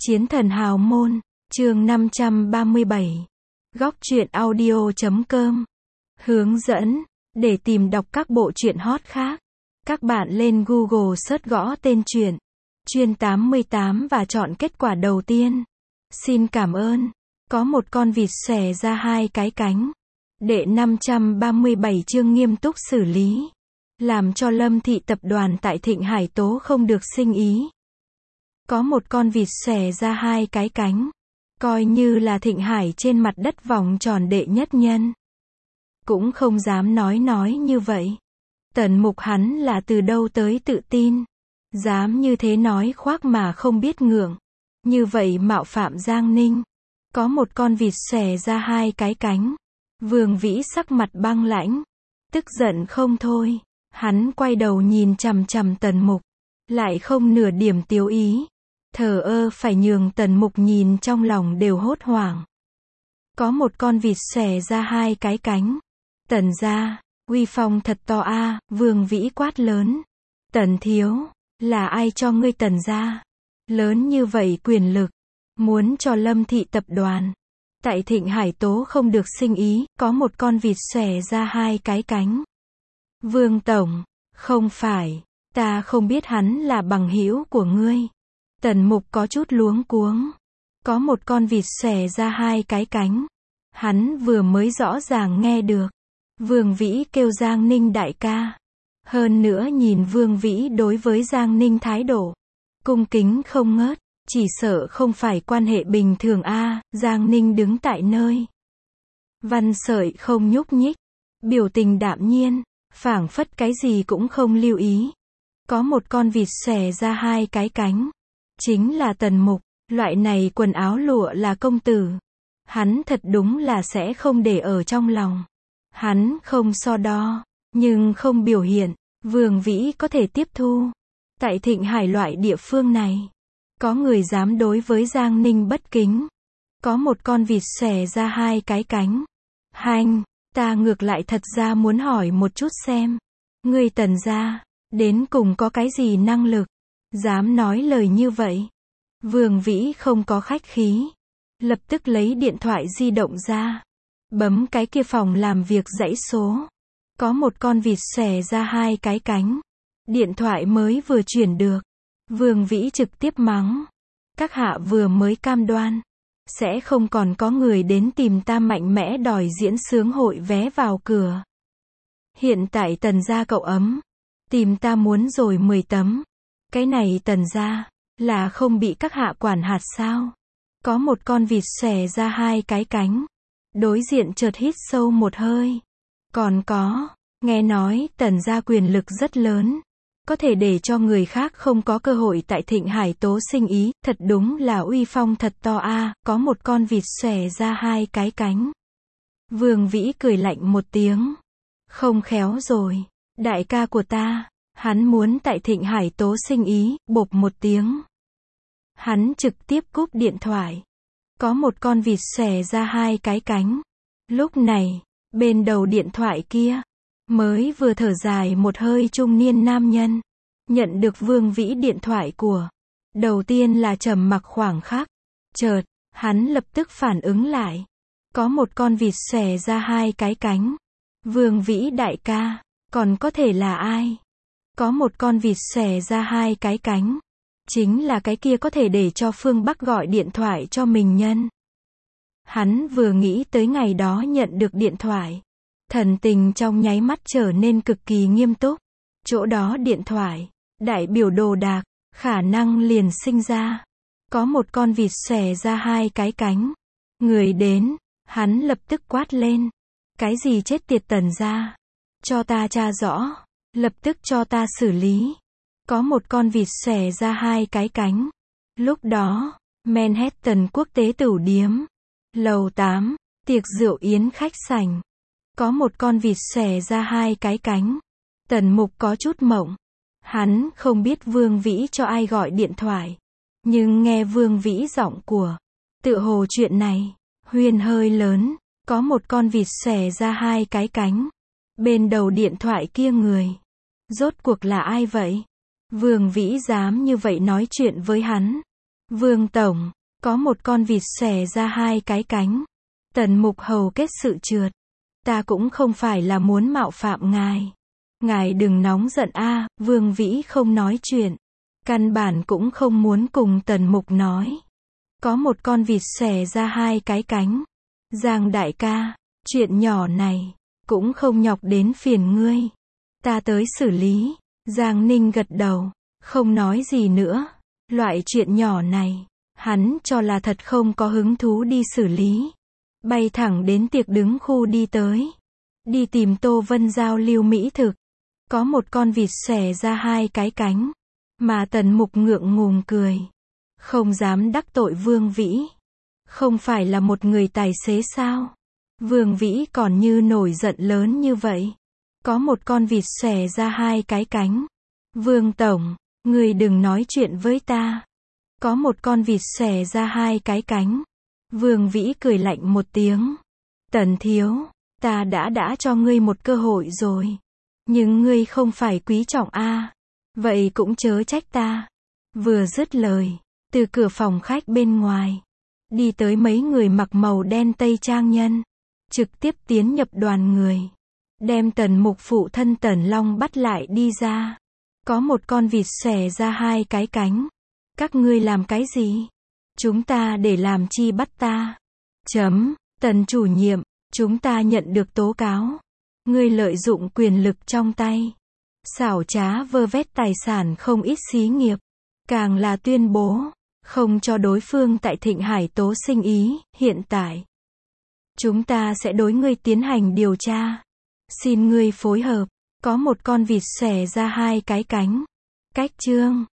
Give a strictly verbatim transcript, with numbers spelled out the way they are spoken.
Chiến thần hào môn, chương năm trăm ba mươi bảy. Góc truyện audio chấm com. Hướng dẫn, để tìm đọc các bộ truyện hot khác. Các bạn lên Google search gõ tên truyện, Chuyên tám mươi tám và chọn kết quả đầu tiên. Xin cảm ơn. Có một con vịt xòe ra hai cái cánh. Đệ năm trăm ba mươi bảy chương nghiêm túc xử lý. Làm cho Lâm Thị tập đoàn tại Thịnh Hải Tố không được sinh ý. Có một con vịt xòe ra hai cái cánh. Coi như là Thịnh Hải trên mặt đất vòng tròn đệ nhất nhân. Cũng không dám nói nói như vậy. Tần Mục hắn là từ đâu tới tự tin. Dám như thế nói khoác mà không biết ngượng. Như vậy mạo phạm Giang Ninh. Có một con vịt xòe ra hai cái cánh. Vương Vĩ sắc mặt băng lãnh. Tức giận không thôi. Hắn quay đầu nhìn chằm chằm Tần Mục. Lại không nửa điểm tiêu ý. Thờ ơ phải nhường Tần Mục nhìn trong lòng đều hốt hoảng. Có một con vịt xòe ra hai cái cánh. Tần gia, uy phong thật to a, à, Vương Vĩ quát lớn. Tần thiếu, là ai cho ngươi Tần gia? Lớn như vậy quyền lực, muốn cho Lâm Thị tập đoàn. Tại Thịnh Hải Tố không được sinh ý, có một con vịt xòe ra hai cái cánh. Vương tổng, không phải, ta không biết hắn là bằng hữu của ngươi. Tần Mục có chút luống cuống. Có một con vịt xòe ra hai cái cánh. Hắn vừa mới rõ ràng nghe được. Vương Vĩ kêu Giang Ninh đại ca. Hơn nữa nhìn Vương Vĩ đối với Giang Ninh thái độ cung kính không ngớt, chỉ sợ không phải quan hệ bình thường a. À, Giang Ninh đứng tại nơi Văn Sợi không nhúc nhích, biểu tình đạm nhiên, phảng phất cái gì cũng không lưu ý. Có một con vịt xòe ra hai cái cánh. Chính là Tần Mục, loại này quần áo lụa là công tử. Hắn thật đúng là sẽ không để ở trong lòng. Hắn không so đo, nhưng không biểu hiện. Vương Vĩ có thể tiếp thu. Tại Thịnh Hải loại địa phương này, có người dám đối với Giang Ninh bất kính. Có một con vịt xòe ra hai cái cánh. Hanh, ta ngược lại thật ra muốn hỏi một chút xem. Ngươi Tần gia, đến cùng có cái gì năng lực? Dám nói lời như vậy. Vương Vĩ không có khách khí. Lập tức lấy điện thoại di động ra. Bấm cái kia phòng làm việc dãy số. Có một con vịt xòe ra hai cái cánh. Điện thoại mới vừa chuyển được. Vương Vĩ trực tiếp mắng. Các hạ vừa mới cam đoan. Sẽ không còn có người đến tìm ta mạnh mẽ đòi diễn sướng hội vé vào cửa. Hiện tại Tần gia cậu ấm. Tìm ta muốn rồi mười tấm. Cái này Tần gia, là không bị các hạ quản hạt sao? Có một con vịt xòe ra hai cái cánh. Đối diện chợt hít sâu một hơi. Còn có, nghe nói Tần gia quyền lực rất lớn. Có thể để cho người khác không có cơ hội tại Thịnh Hải Tố sinh ý. Thật đúng là uy phong thật to a. À, có một con vịt xòe ra hai cái cánh. Vương Vĩ cười lạnh một tiếng. Không khéo rồi, đại ca của ta. Hắn muốn tại Thịnh Hải Tố sinh ý, bộp một tiếng. Hắn trực tiếp cúp điện thoại. Có một con vịt xòe ra hai cái cánh. Lúc này, bên đầu điện thoại kia, mới vừa thở dài một hơi trung niên nam nhân. Nhận được Vương Vĩ điện thoại của. Đầu tiên là trầm mặc khoảng khắc. Chợt, hắn lập tức phản ứng lại. Có một con vịt xòe ra hai cái cánh. Vương Vĩ đại ca, còn có thể là ai? Có một con vịt xòe ra hai cái cánh. Chính là cái kia có thể để cho Phương Bắc gọi điện thoại cho mình nhân. Hắn vừa nghĩ tới ngày đó nhận được điện thoại. Thần tình trong nháy mắt trở nên cực kỳ nghiêm túc. Chỗ đó điện thoại, đại biểu đồ đạc, khả năng liền sinh ra. Có một con vịt xòe ra hai cái cánh. Người đến, hắn lập tức quát lên. Cái gì chết tiệt Tần gia? Cho ta tra rõ. Lập tức cho ta xử lý. Có một con vịt xòe ra hai cái cánh. Lúc đó, Manhattan Quốc tế tửu điếm. Lầu tám, tiệc rượu yến khách sảnh. Có một con vịt xòe ra hai cái cánh. Tần Mục có chút mộng. Hắn không biết Vương Vĩ cho ai gọi điện thoại. Nhưng nghe Vương Vĩ giọng của. Tựa hồ chuyện này, huyền hơi lớn. Có một con vịt xòe ra hai cái cánh. Bên đầu điện thoại kia người. Rốt cuộc là ai vậy? Vương Vĩ dám như vậy nói chuyện với hắn. Vương Tổng, có một con vịt xòe ra hai cái cánh. Tần Mục hầu kết sự trượt. Ta cũng không phải là muốn mạo phạm ngài. Ngài đừng nóng giận a. Vương Vĩ không nói chuyện. Căn bản cũng không muốn cùng Tần Mục nói. Có một con vịt xòe ra hai cái cánh. Giang đại ca, chuyện nhỏ này, cũng không nhọc đến phiền ngươi. Ta tới xử lý. Giang Ninh gật đầu, không nói gì nữa. Loại chuyện nhỏ này, hắn cho là thật không có hứng thú đi xử lý. Bay thẳng đến tiệc đứng khu đi tới. Đi tìm Tô Vân giao lưu mỹ thực. Có một con vịt xòe ra hai cái cánh. Mà Tần Mục ngượng ngùng cười. Không dám đắc tội Vương Vĩ. Không phải là một người tài xế sao? Vương Vĩ còn như nổi giận lớn như vậy. Có một con vịt xòe ra hai cái cánh. Vương Tổng, người đừng nói chuyện với ta. Có một con vịt xòe ra hai cái cánh. Vương Vĩ cười lạnh một tiếng. Tần thiếu, ta đã đã cho ngươi một cơ hội rồi. Nhưng ngươi không phải quý trọng a. Vậy cũng chớ trách ta. Vừa dứt lời, từ cửa phòng khách bên ngoài, đi tới mấy người mặc màu đen tây trang nhân. Trực tiếp tiến nhập đoàn người. Đem Tần Mục phụ thân Tần Long bắt lại đi ra. Có một con vịt xòe ra hai cái cánh. Các ngươi làm cái gì? Chúng ta để làm chi bắt ta? Chấm, Tần chủ nhiệm, chúng ta nhận được tố cáo. Ngươi lợi dụng quyền lực trong tay. Xảo trá vơ vét tài sản không ít xí nghiệp. Càng là tuyên bố, không cho đối phương tại Thịnh Hải tố sinh ý, hiện tại. Chúng ta sẽ đối ngươi tiến hành điều tra. Xin ngươi phối hợp. Có một con vịt xòe ra hai cái cánh. Cách chương